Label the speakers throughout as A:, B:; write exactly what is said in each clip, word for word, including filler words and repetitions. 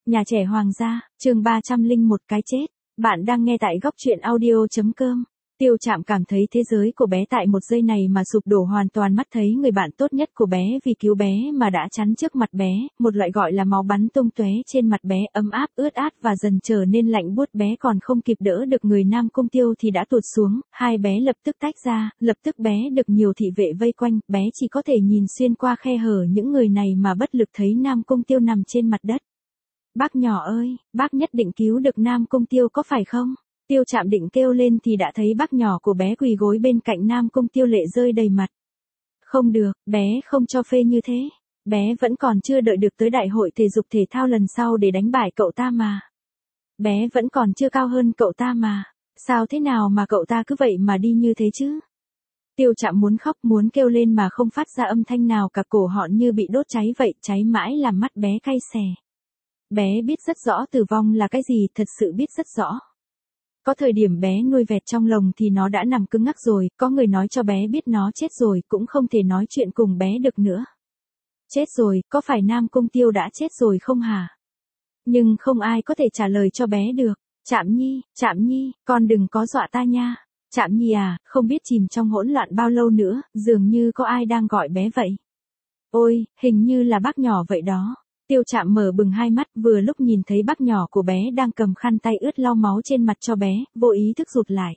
A: Nhà trẻ Hoàng gia, chương ba trăm lẻ một cái chết. Bạn đang nghe tại góc truyện audio chấm com. Tiêu Trạm cảm thấy thế giới của bé tại một giây này mà sụp đổ hoàn toàn, mắt thấy người bạn tốt nhất của bé vì cứu bé mà đã chắn trước mặt bé, một loại gọi là máu bắn tung tóe trên mặt bé, ấm áp, ướt át và dần trở nên lạnh buốt. Bé còn không kịp đỡ được người Nam Cung Tiêu thì đã tụt xuống, hai bé lập tức tách ra, lập tức bé được nhiều thị vệ vây quanh, bé chỉ có thể nhìn xuyên qua khe hở những người này mà bất lực thấy Nam Cung Tiêu nằm trên mặt đất. Bác nhỏ ơi, bác nhất định cứu được Nam Cung Tiêu có phải không? Tiêu Trạm định kêu lên thì đã thấy bác nhỏ của bé quỳ gối bên cạnh Nam Cung Tiêu, lệ rơi đầy mặt. Không được, bé không cho phê như thế. Bé vẫn còn chưa đợi được tới đại hội thể dục thể thao lần sau để đánh bại cậu ta mà. Bé vẫn còn chưa cao hơn cậu ta mà. Sao thế nào mà cậu ta cứ vậy mà đi như thế chứ? Tiêu Trạm muốn khóc muốn kêu lên mà không phát ra âm thanh nào cả, cổ họng như bị đốt cháy vậy, cháy mãi làm mắt bé cay xè. Bé biết rất rõ tử vong là cái gì, thật sự biết rất rõ. Có thời điểm bé nuôi vẹt trong lồng thì nó đã nằm cứng ngắc rồi, có người nói cho bé biết nó chết rồi, cũng không thể nói chuyện cùng bé được nữa. Chết rồi, có phải Nam Cung Tiêu đã chết rồi không hả? Nhưng không ai có thể trả lời cho bé được. Trạm Nhi, Trạm Nhi, con đừng có dọa ta nha. Trạm Nhi à, không biết chìm trong hỗn loạn bao lâu nữa, dường như có ai đang gọi bé vậy. Ôi, hình như là bác nhỏ vậy đó. Tiêu Trạm mở bừng hai mắt, vừa lúc nhìn thấy bác nhỏ của bé đang cầm khăn tay ướt lau máu trên mặt cho bé, vô ý thức rụt lại.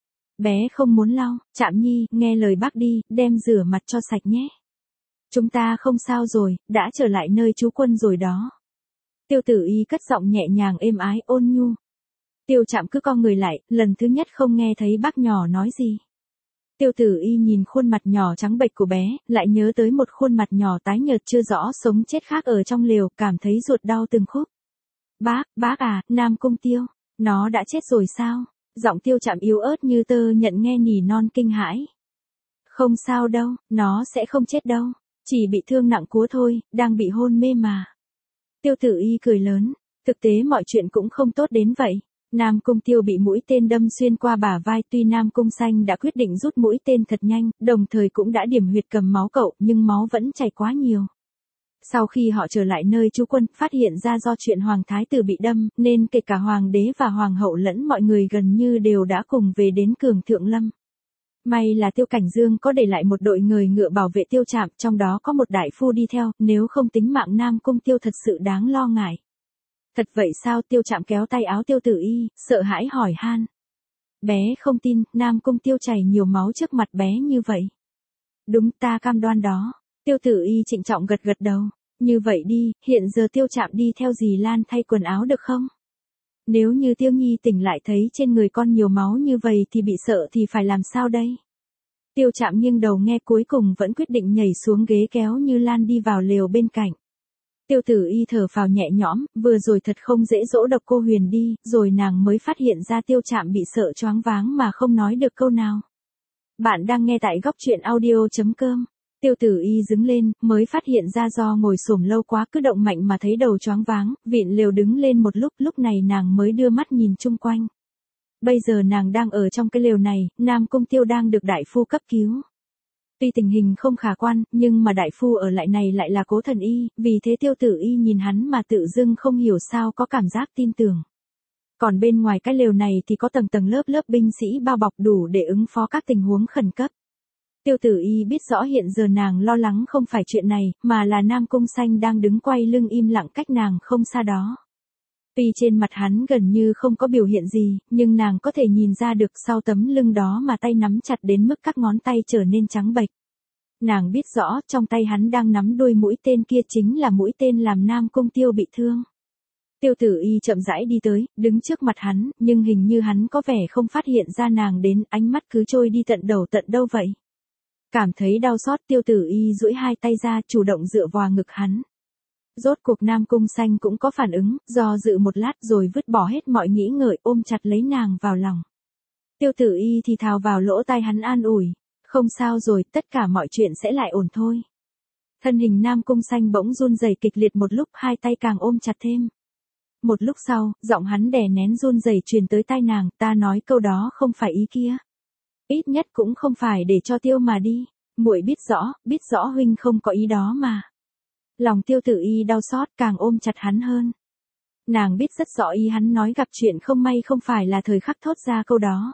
A: Bé không muốn lau. Trạm Nhi, nghe lời bác đi, đem rửa mặt cho sạch nhé. Chúng ta không sao rồi, đã trở lại nơi trú quân rồi đó. Tiêu Tử Y cất giọng nhẹ nhàng êm ái ôn nhu. Tiêu Trạm cứ co người lại, lần thứ nhất không nghe thấy bác nhỏ nói gì. Tiêu Tử Y nhìn khuôn mặt nhỏ trắng bệch của bé, lại nhớ tới một khuôn mặt nhỏ tái nhợt chưa rõ sống chết khác ở trong lều, cảm thấy ruột đau từng khúc. Bác, bác à, Nam Cung Tiêu, nó đã chết rồi sao? Giọng Tiêu Trạm yếu ớt như tơ nhận nghe nỉ non kinh hãi. Không sao đâu, nó sẽ không chết đâu, chỉ bị thương nặng cúa thôi, đang bị hôn mê mà. Tiêu Tử Y cười lớn, thực tế mọi chuyện cũng không tốt đến vậy. Nam Cung Tiêu bị mũi tên đâm xuyên qua bả vai, tuy Nam Cung Xanh đã quyết định rút mũi tên thật nhanh, đồng thời cũng đã điểm huyệt cầm máu cậu, nhưng máu vẫn chảy quá nhiều. Sau khi họ trở lại nơi trú quân, phát hiện ra do chuyện Hoàng Thái Tử bị đâm, nên kể cả Hoàng đế và Hoàng hậu lẫn mọi người gần như đều đã cùng về đến Cường Thượng Lâm. May là Tiêu Cảnh Dương có để lại một đội người ngựa bảo vệ Tiêu Trạm, trong đó có một đại phu đi theo, nếu không tính mạng Nam Cung Tiêu thật sự đáng lo ngại. Thật vậy sao? Tiêu Trạm kéo tay áo Tiêu Tử Y, sợ hãi hỏi han. Bé không tin, Nam Cung Tiêu chảy nhiều máu trước mặt bé như vậy. Đúng, ta cam đoan đó. Tiêu Tử Y trịnh trọng gật gật đầu. Như vậy đi, hiện giờ Tiêu Trạm đi theo dì Lan thay quần áo được không? Nếu như Tiêu Nhi tỉnh lại thấy trên người con nhiều máu như vậy thì bị sợ thì phải làm sao đây? Tiêu Trạm nghiêng đầu nghe, cuối cùng vẫn quyết định nhảy xuống ghế kéo Như Lan đi vào lều bên cạnh. Tiêu Tử Y thở phào nhẹ nhõm, vừa rồi thật không dễ dỗ độc cô Huyền đi, rồi nàng mới phát hiện ra Tiêu Trạm bị sợ choáng váng mà không nói được câu nào. Bạn đang nghe tại góc truyện audio chấm com. Tiêu Tử Y đứng lên, mới phát hiện ra do ngồi xổm lâu quá cứ động mạnh mà thấy đầu choáng váng, vịn lều đứng lên một lúc, lúc này nàng mới đưa mắt nhìn chung quanh. Bây giờ nàng đang ở trong cái lều này, Nam Cung Tiêu đang được đại phu cấp cứu. Tuy tình hình không khả quan, nhưng mà đại phu ở lại này lại là Cố Thần Y, vì thế Tiêu Tử Y nhìn hắn mà tự dưng không hiểu sao có cảm giác tin tưởng. Còn bên ngoài cái lều này thì có tầng tầng lớp lớp binh sĩ bao bọc đủ để ứng phó các tình huống khẩn cấp. Tiêu Tử Y biết rõ hiện giờ nàng lo lắng không phải chuyện này, mà là Nam Cung Xanh đang đứng quay lưng im lặng cách nàng không xa đó. Tuy trên mặt hắn gần như không có biểu hiện gì, nhưng nàng có thể nhìn ra được sau tấm lưng đó mà tay nắm chặt đến mức các ngón tay trở nên trắng bệch. Nàng biết rõ trong tay hắn đang nắm đuôi mũi tên kia chính là mũi tên làm Nam Cung Tiêu bị thương. Tiêu Tử Y chậm rãi đi tới, đứng trước mặt hắn, nhưng hình như hắn có vẻ không phát hiện ra nàng đến, ánh mắt cứ trôi đi tận đầu tận đâu vậy. Cảm thấy đau xót, Tiêu Tử Y duỗi hai tay ra, chủ động dựa vào ngực hắn. Rốt cuộc Nam Cung Xanh cũng có phản ứng, do dự một lát rồi vứt bỏ hết mọi nghĩ ngợi, ôm chặt lấy nàng vào lòng. Tiêu Tử Y thì thào vào lỗ tai hắn an ủi, không sao rồi, tất cả mọi chuyện sẽ lại ổn thôi. Thân hình Nam Cung Xanh bỗng run rẩy kịch liệt một lúc, hai tay càng ôm chặt thêm. Một lúc sau, giọng hắn đè nén run rẩy truyền tới tai nàng, ta nói câu đó không phải ý kia. Ít nhất cũng không phải để cho Tiêu mà đi, muội biết rõ, biết rõ huynh không có ý đó mà. Lòng Tiêu Tử Y đau xót càng ôm chặt hắn hơn. Nàng biết rất rõ ý hắn nói gặp chuyện không may không phải là thời khắc thốt ra câu đó.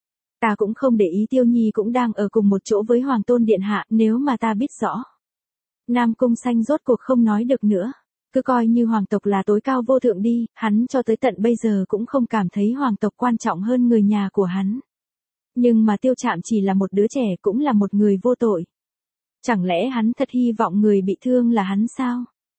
A: Ta cũng không để ý Tiêu Nhi cũng đang ở cùng một chỗ với Hoàng Tôn Điện Hạ, nếu mà ta biết rõ. Nam Cung Xanh rốt cuộc không nói được nữa. Cứ coi như hoàng tộc là tối cao vô thượng đi, hắn cho tới tận bây giờ cũng không cảm thấy hoàng tộc quan trọng hơn người nhà của hắn. Nhưng mà Tiêu Trạm chỉ là một đứa trẻ, cũng là một người vô tội. Chẳng lẽ hắn thật hy vọng người bị thương là hắn sao?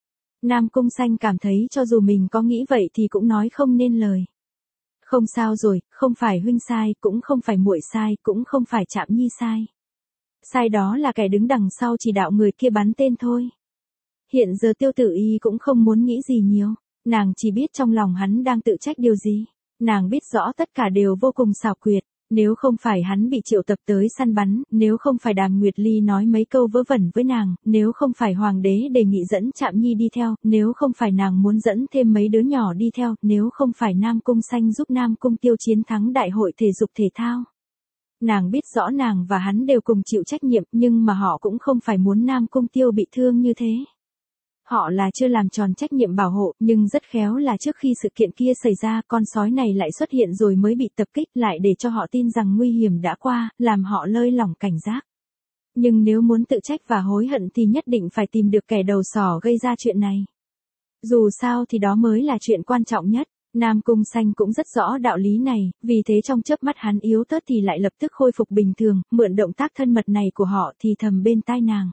A: Nam Cung Xanh cảm thấy cho dù mình có nghĩ vậy thì cũng nói không nên lời. Không sao rồi, không phải huynh sai, cũng không phải muội sai, cũng không phải Trạm Nhi sai. Sai đó là kẻ đứng đằng sau chỉ đạo người kia bắn tên thôi. Hiện giờ Tiêu Tử Y cũng không muốn nghĩ gì nhiều, nàng chỉ biết trong lòng hắn đang tự trách điều gì. Nàng biết rõ tất cả đều vô cùng xảo quyệt, nếu không phải hắn bị triệu tập tới săn bắn, nếu không phải Đàm Nguyệt Ly nói mấy câu vớ vẩn với nàng, nếu không phải hoàng đế đề nghị dẫn Trạm Nhi đi theo, nếu không phải nàng muốn dẫn thêm mấy đứa nhỏ đi theo, nếu không phải Nam Cung Xanh giúp Nam Cung Tiêu chiến thắng đại hội thể dục thể thao. Nàng biết rõ nàng và hắn đều cùng chịu trách nhiệm, nhưng mà họ cũng không phải muốn Nam Cung Tiêu bị thương như thế. Họ là chưa làm tròn trách nhiệm bảo hộ, nhưng rất khéo là trước khi sự kiện kia xảy ra, con sói này lại xuất hiện rồi mới bị tập kích lại để cho họ tin rằng nguy hiểm đã qua, làm họ lơi lỏng cảnh giác. Nhưng nếu muốn tự trách và hối hận thì nhất định phải tìm được kẻ đầu sỏ gây ra chuyện này. Dù sao thì đó mới là chuyện quan trọng nhất. Nam Cung Xanh cũng rất rõ đạo lý này, vì thế trong chớp mắt hắn yếu tớt thì lại lập tức khôi phục bình thường, mượn động tác thân mật này của họ thì thầm bên tai nàng.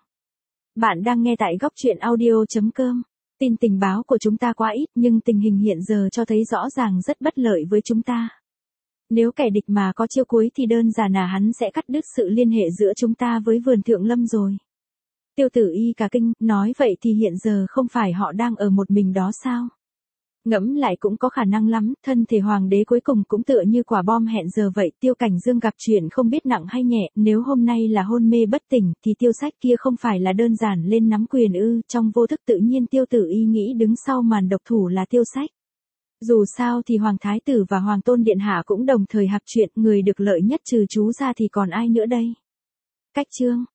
A: Bạn đang nghe tại góc truyện audio chấm com. Tin tình báo của chúng ta quá ít nhưng tình hình hiện giờ cho thấy rõ ràng rất bất lợi với chúng ta. Nếu kẻ địch mà có chiêu cuối thì đơn giản là hắn sẽ cắt đứt sự liên hệ giữa chúng ta với vườn Thượng Lâm rồi. Tiêu Tử Y cả kinh, nói vậy thì hiện giờ không phải họ đang ở một mình đó sao? Ngẫm lại cũng có khả năng lắm, thân thể hoàng đế cuối cùng cũng tựa như quả bom hẹn giờ vậy. Tiêu Cảnh Dương gặp chuyện không biết nặng hay nhẹ, nếu hôm nay là hôn mê bất tỉnh thì Tiêu Sách kia không phải là đơn giản lên nắm quyền ư? Trong vô thức tự nhiên Tiêu Tử Y nghĩ đứng sau màn độc thủ là Tiêu Sách. Dù sao thì Hoàng Thái Tử và Hoàng Tôn Điện Hạ cũng đồng thời hạp chuyện, người được lợi nhất trừ chú ra thì còn ai nữa đây? Cách chương